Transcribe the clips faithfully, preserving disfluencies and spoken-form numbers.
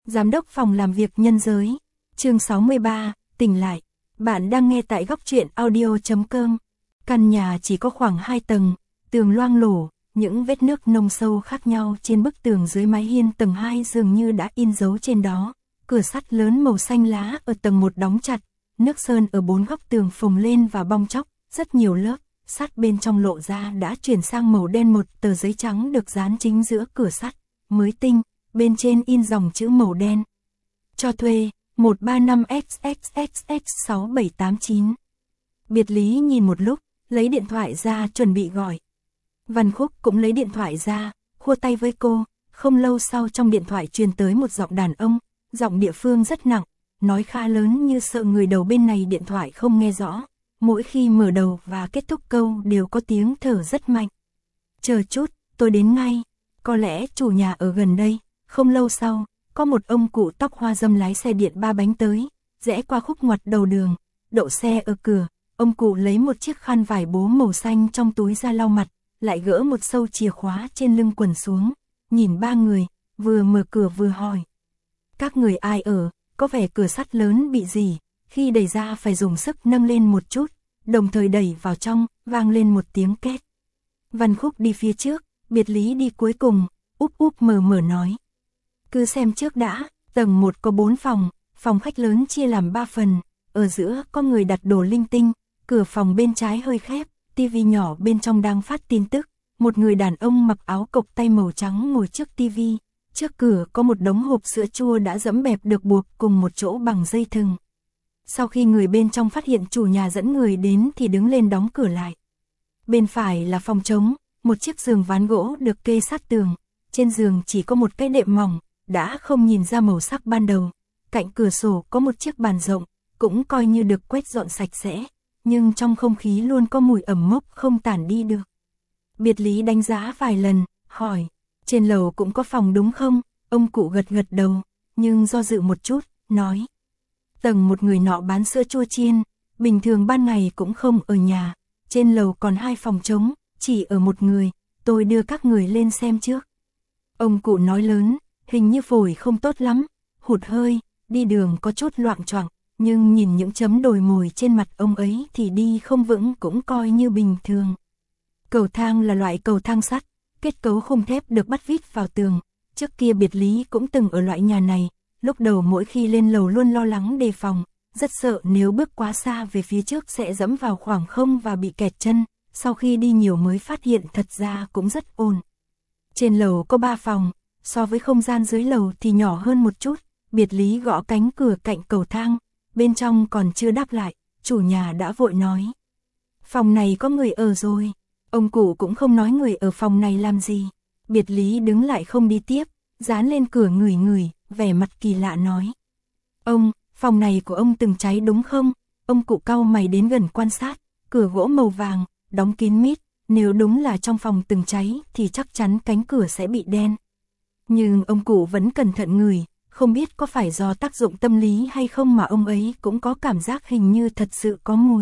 Giám đốc phòng làm việc nhân giới. Chương sáu mươi ba, tỉnh lại. Bạn đang nghe tại góc truyện audio chấm com. Căn nhà chỉ có khoảng hai tầng, tường loang lổ, những vết nước nông sâu khác nhau trên bức tường dưới mái hiên tầng hai dường như đã in dấu trên đó. Cửa sắt lớn màu xanh lá ở tầng một đóng chặt, nước sơn ở bốn góc tường phồng lên và bong tróc, rất nhiều lớp sắt bên trong lộ ra đã chuyển sang màu đen. Một tờ giấy trắng được dán chính giữa cửa sắt, mới tinh, bên trên in dòng chữ màu đen. Cho thuê, một ba năm x x x x sáu bảy tám chín. Biệt Lý nhìn một lúc, lấy điện thoại ra chuẩn bị gọi. Văn Khúc cũng lấy điện thoại ra, khua tay với cô. Không lâu sau trong điện thoại truyền tới một giọng đàn ông, giọng địa phương rất nặng, nói khá lớn như sợ người đầu bên này điện thoại không nghe rõ. Mỗi khi mở đầu và kết thúc câu đều có tiếng thở rất mạnh. Chờ chút, tôi đến ngay. Có lẽ chủ nhà ở gần đây. Không lâu sau, có một ông cụ tóc hoa râm lái xe điện ba bánh tới, rẽ qua khúc ngoặt đầu đường, đậu xe ở cửa. Ông cụ lấy một chiếc khăn vải bố màu xanh trong túi ra lau mặt, lại gỡ một sâu chìa khóa trên lưng quần xuống, nhìn ba người, vừa mở cửa vừa hỏi. Các người ai ở? Có vẻ cửa sắt lớn bị gì, khi đẩy ra phải dùng sức nâng lên một chút, đồng thời đẩy vào trong, vang lên một tiếng két. Văn Khúc đi phía trước, Biệt Lý đi cuối cùng, úp úp mở mở nói. Cứ xem trước đã, tầng một có bốn phòng, phòng khách lớn chia làm ba phần, ở giữa có người đặt đồ linh tinh, cửa phòng bên trái hơi khép, tivi nhỏ bên trong đang phát tin tức, một người đàn ông mặc áo cộc tay màu trắng ngồi trước tivi, trước cửa có một đống hộp sữa chua đã dẫm bẹp được buộc cùng một chỗ bằng dây thừng. Sau khi người bên trong phát hiện chủ nhà dẫn người đến thì đứng lên đóng cửa lại. Bên phải là phòng trống, một chiếc giường ván gỗ được kê sát tường, trên giường chỉ có một cái đệm mỏng, đã không nhìn ra màu sắc ban đầu. Cạnh cửa sổ có một chiếc bàn rộng, cũng coi như được quét dọn sạch sẽ, nhưng trong không khí luôn có mùi ẩm mốc không tản đi được. Biệt Lý đánh giá vài lần, hỏi, trên lầu cũng có phòng đúng không? Ông cụ gật gật đầu, nhưng do dự một chút, nói. Tầng một người nọ bán sữa chua chiên, bình thường ban ngày cũng không ở nhà, trên lầu còn hai phòng trống, chỉ ở một người, tôi đưa các người lên xem trước. Ông cụ nói lớn, hình như phổi không tốt lắm, hụt hơi, đi đường có chút loạng choạng, nhưng nhìn những chấm đồi mồi trên mặt ông ấy thì đi không vững cũng coi như bình thường. Cầu thang là loại cầu thang sắt, kết cấu khung thép được bắt vít vào tường, trước kia Biệt Lý cũng từng ở loại nhà này, lúc đầu mỗi khi lên lầu luôn lo lắng đề phòng, rất sợ nếu bước quá xa về phía trước sẽ dẫm vào khoảng không và bị kẹt chân, sau khi đi nhiều mới phát hiện thật ra cũng rất ổn. Trên lầu có ba phòng, so với không gian dưới lầu thì nhỏ hơn một chút. Biệt Lý gõ cánh cửa cạnh cầu thang, bên trong còn chưa đáp lại, chủ nhà đã vội nói. Phòng này có người ở rồi. Ông cụ cũng không nói người ở phòng này làm gì. Biệt Lý đứng lại không đi tiếp, dán lên cửa ngửi ngửi, vẻ mặt kỳ lạ nói. Ông, phòng này của ông từng cháy đúng không? Ông cụ cau mày đến gần quan sát, cửa gỗ màu vàng, đóng kín mít, nếu đúng là trong phòng từng cháy thì chắc chắn cánh cửa sẽ bị đen. Nhưng ông cụ vẫn cẩn thận ngửi, không biết có phải do tác dụng tâm lý hay không mà ông ấy cũng có cảm giác hình như thật sự có mùi.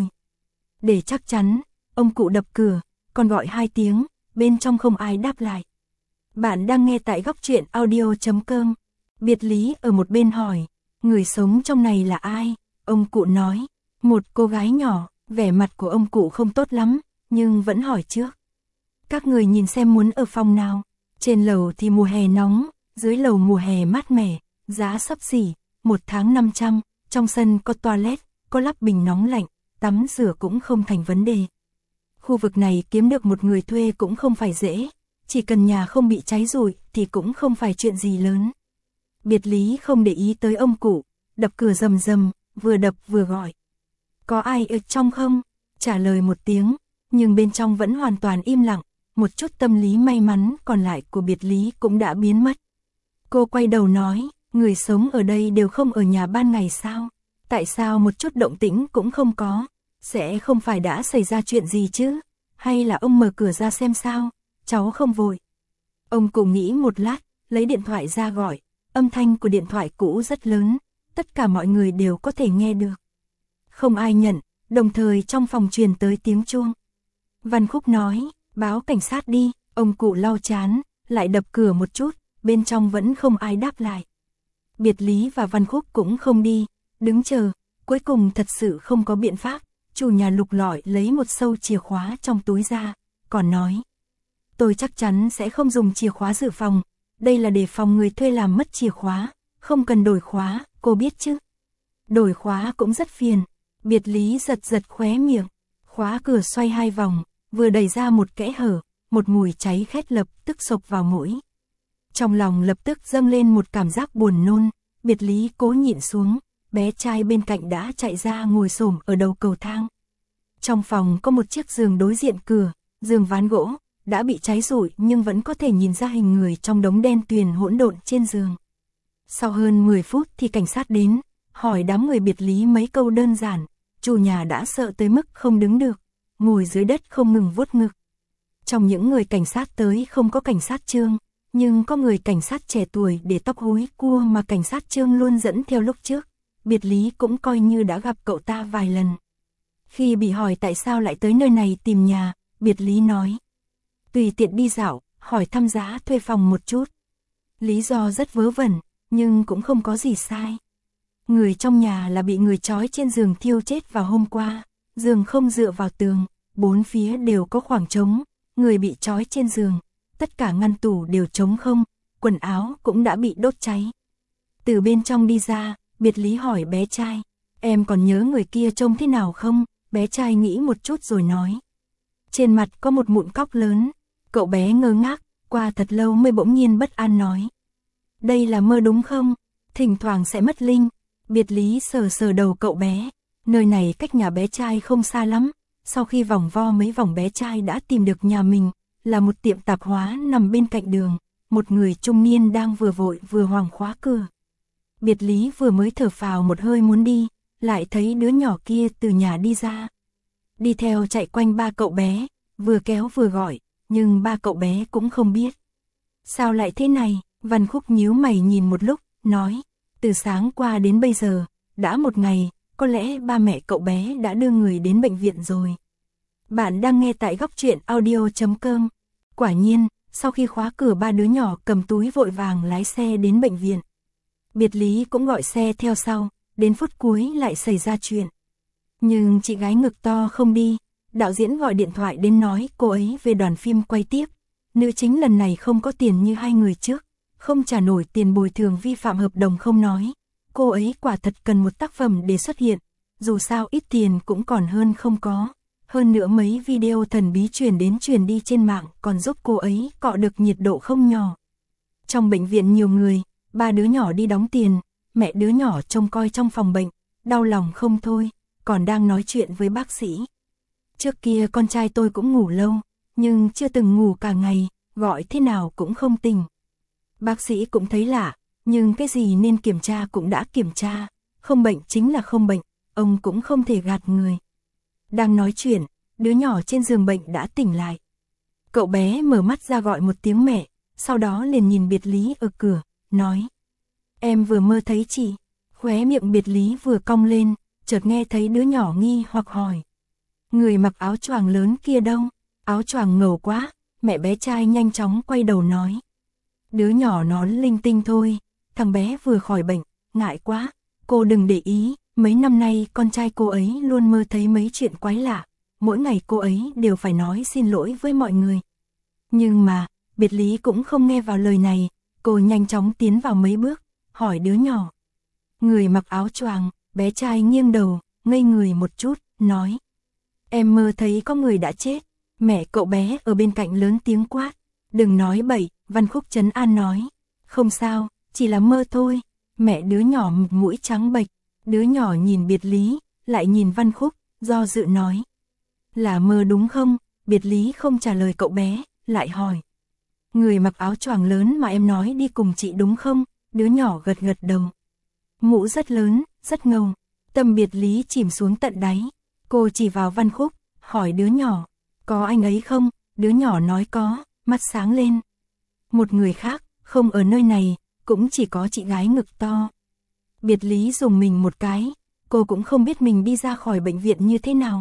Để chắc chắn, ông cụ đập cửa, còn gọi hai tiếng, bên trong không ai đáp lại. Bạn đang nghe tại góc truyện audio chấm com. Biệt Lý ở một bên hỏi, người sống trong này là ai? Ông cụ nói, một cô gái nhỏ. Vẻ mặt của ông cụ không tốt lắm, nhưng vẫn hỏi trước. Các người nhìn xem muốn ở phòng nào? Trên lầu thì mùa hè nóng, dưới lầu mùa hè mát mẻ, giá xấp xỉ, một tháng năm trăm, trong sân có toilet, có lắp bình nóng lạnh, tắm rửa cũng không thành vấn đề. Khu vực này kiếm được một người thuê cũng không phải dễ, chỉ cần nhà không bị cháy rụi thì cũng không phải chuyện gì lớn. Biệt Lý không để ý tới ông cụ, đập cửa rầm rầm, vừa đập vừa gọi. Có ai ở trong không? Trả lời một tiếng, nhưng bên trong vẫn hoàn toàn im lặng, một chút tâm lý may mắn còn lại của Biệt Lý cũng đã biến mất. Cô quay đầu nói, người sống ở đây đều không ở nhà ban ngày sao? Tại sao một chút động tĩnh cũng không có? Sẽ không phải đã xảy ra chuyện gì chứ? Hay là ông mở cửa ra xem sao? Cháu không vội. Ông cụ nghĩ một lát, lấy điện thoại ra gọi, âm thanh của điện thoại cũ rất lớn, tất cả mọi người đều có thể nghe được. Không ai nhận, đồng thời trong phòng truyền tới tiếng chuông. Văn Khúc nói, báo cảnh sát đi, ông cụ lau chán, lại đập cửa một chút, bên trong vẫn không ai đáp lại. Biệt Lý và Văn Khúc cũng không đi, đứng chờ, cuối cùng thật sự không có biện pháp, chủ nhà lục lọi lấy một sâu chìa khóa trong túi ra, còn nói. Tôi chắc chắn sẽ không dùng chìa khóa dự phòng, đây là để phòng người thuê làm mất chìa khóa, không cần đổi khóa, cô biết chứ. Đổi khóa cũng rất phiền, Biệt Lý giật giật khóe miệng, khóa cửa xoay hai vòng, vừa đẩy ra một kẽ hở, một mùi cháy khét lập tức xộc vào mũi. Trong lòng lập tức dâng lên một cảm giác buồn nôn, Biệt Lý cố nhịn xuống, bé trai bên cạnh đã chạy ra ngồi xổm ở đầu cầu thang. Trong phòng có một chiếc giường đối diện cửa, giường ván gỗ, đã bị cháy rụi nhưng vẫn có thể nhìn ra hình người trong đống đen tuyền hỗn độn trên giường. Sau hơn mười phút thì cảnh sát đến, hỏi đám người Biệt Lý mấy câu đơn giản, chủ nhà đã sợ tới mức không đứng được, ngồi dưới đất không ngừng vuốt ngực. Trong những người cảnh sát tới không có cảnh sát Trương, nhưng có người cảnh sát trẻ tuổi để tóc húi cua mà cảnh sát Trương luôn dẫn theo lúc trước, Biệt Lý cũng coi như đã gặp cậu ta vài lần. Khi bị hỏi tại sao lại tới nơi này tìm nhà, Biệt Lý nói. Tùy tiện đi dạo, hỏi thăm giá thuê phòng một chút. Lý do rất vớ vẩn, nhưng cũng không có gì sai. Người trong nhà là bị người trói trên giường thiêu chết vào hôm qua, giường không dựa vào tường, bốn phía đều có khoảng trống, người bị trói trên giường, tất cả ngăn tủ đều trống không, quần áo cũng đã bị đốt cháy. Từ bên trong đi ra, Biệt Lý hỏi bé trai, em còn nhớ người kia trông thế nào không? Bé trai nghĩ một chút rồi nói. Trên mặt có một mụn cóc lớn, cậu bé ngơ ngác, qua thật lâu mới bỗng nhiên bất an nói. Đây là mơ đúng không? Thỉnh thoảng sẽ mất linh. Biệt Lý sờ sờ đầu cậu bé, nơi này cách nhà bé trai không xa lắm. Sau khi vòng vo mấy vòng bé trai đã tìm được nhà mình, là một tiệm tạp hóa nằm bên cạnh đường, một người trung niên đang vừa vội vừa hoảng khóa cửa. Biệt Lý vừa mới thở phào một hơi muốn đi, lại thấy đứa nhỏ kia từ nhà đi ra. Đi theo chạy quanh ba cậu bé, vừa kéo vừa gọi, nhưng ba cậu bé cũng không biết. Sao lại thế này? Văn Khúc nhíu mày nhìn một lúc, nói, từ sáng qua đến bây giờ, đã một ngày, có lẽ ba mẹ cậu bé đã đưa người đến bệnh viện rồi. Bạn đang nghe tại góc truyện audio chấm com. Quả nhiên, sau khi khóa cửa ba đứa nhỏ cầm túi vội vàng lái xe đến bệnh viện. Biệt Lý cũng gọi xe theo sau, đến phút cuối lại xảy ra chuyện. Nhưng chị gái ngực to không đi, đạo diễn gọi điện thoại đến nói cô ấy về đoàn phim quay tiếp. Nữ chính lần này không có tiền như hai người trước, không trả nổi tiền bồi thường vi phạm hợp đồng không nói. Cô ấy quả thật cần một tác phẩm để xuất hiện, dù sao ít tiền cũng còn hơn không có. Hơn nữa mấy video thần bí truyền đến truyền đi trên mạng còn giúp cô ấy cọ được nhiệt độ không nhỏ. Trong bệnh viện nhiều người, ba đứa nhỏ đi đóng tiền, mẹ đứa nhỏ trông coi trong phòng bệnh, đau lòng không thôi, còn đang nói chuyện với bác sĩ. Trước kia con trai tôi cũng ngủ lâu, nhưng chưa từng ngủ cả ngày, gọi thế nào cũng không tỉnh. Bác sĩ cũng thấy lạ, nhưng cái gì nên kiểm tra cũng đã kiểm tra, không bệnh chính là không bệnh, ông cũng không thể gạt người. Đang nói chuyện, đứa nhỏ trên giường bệnh đã tỉnh lại. Cậu bé mở mắt ra gọi một tiếng mẹ, sau đó liền nhìn Biệt Lý ở cửa, nói. Em vừa mơ thấy chị. Khóe miệng Biệt Lý vừa cong lên, chợt nghe thấy đứa nhỏ nghi hoặc hỏi. Người mặc áo choàng lớn kia đâu? Áo choàng ngầu quá, mẹ bé trai nhanh chóng quay đầu nói. Đứa nhỏ nó linh tinh thôi, thằng bé vừa khỏi bệnh, ngại quá, cô đừng để ý, mấy năm nay con trai cô ấy luôn mơ thấy mấy chuyện quái lạ, mỗi ngày cô ấy đều phải nói xin lỗi với mọi người. Nhưng mà, Biệt Lý cũng không nghe vào lời này, cô nhanh chóng tiến vào mấy bước, hỏi đứa nhỏ. Người mặc áo choàng, bé trai nghiêng đầu, ngây người một chút, nói. Em mơ thấy có người đã chết, mẹ cậu bé ở bên cạnh lớn tiếng quát. Đừng nói bậy, Văn Khúc trấn an nói. Không sao, chỉ là mơ thôi. Mẹ đứa nhỏ mặt mũi trắng bệch, đứa nhỏ nhìn Biệt Lý, lại nhìn Văn Khúc, do dự nói. Là mơ đúng không? Biệt Lý không trả lời cậu bé, lại hỏi. Người mặc áo choàng lớn mà em nói đi cùng chị đúng không? Đứa nhỏ gật gật đầu. Mũ rất lớn, rất ngầu. Tâm Biệt Lý chìm xuống tận đáy. Cô chỉ vào Văn Khúc, hỏi đứa nhỏ. Có anh ấy không? Đứa nhỏ nói có, mắt sáng lên. Một người khác, không ở nơi này, cũng chỉ có chị gái ngực to. Biệt Lý dùng mình một cái, cô cũng không biết mình đi ra khỏi bệnh viện như thế nào.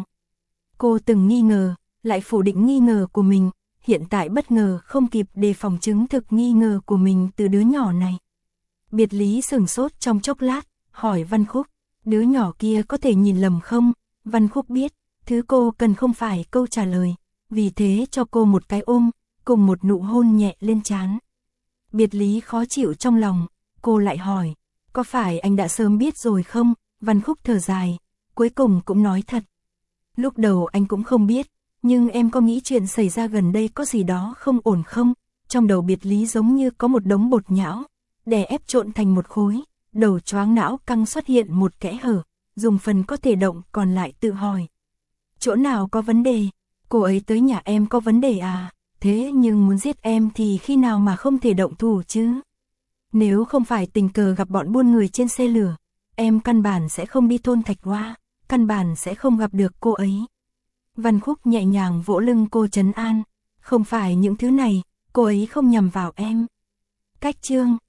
Cô từng nghi ngờ, lại phủ định nghi ngờ của mình, hiện tại bất ngờ không kịp đề phòng chứng thực nghi ngờ của mình từ đứa nhỏ này. Biệt Lý sửng sốt trong chốc lát, hỏi Văn Khúc, đứa nhỏ kia có thể nhìn lầm không? Văn Khúc biết, thứ cô cần không phải câu trả lời, vì thế cho cô một cái ôm, cùng một nụ hôn nhẹ lên trán. Biệt Lý khó chịu trong lòng, cô lại hỏi, có phải anh đã sớm biết rồi không? Văn Khúc thở dài, cuối cùng cũng nói thật. Lúc đầu anh cũng không biết, nhưng em có nghĩ chuyện xảy ra gần đây có gì đó không ổn không? Trong đầu Biệt Lý giống như có một đống bột nhão, đè ép trộn thành một khối, đầu choáng não căng xuất hiện một kẽ hở, dùng phần có thể động còn lại tự hỏi. Chỗ nào có vấn đề? Cô ấy tới nhà em có vấn đề à? Thế nhưng muốn giết em thì khi nào mà không thể động thủ chứ? Nếu không phải tình cờ gặp bọn buôn người trên xe lửa, em căn bản sẽ không đi thôn Thạch Hoa, căn bản sẽ không gặp được cô ấy. Văn Khúc nhẹ nhàng vỗ lưng cô trấn an, không phải những thứ này, cô ấy không nhằm vào em. Cách chương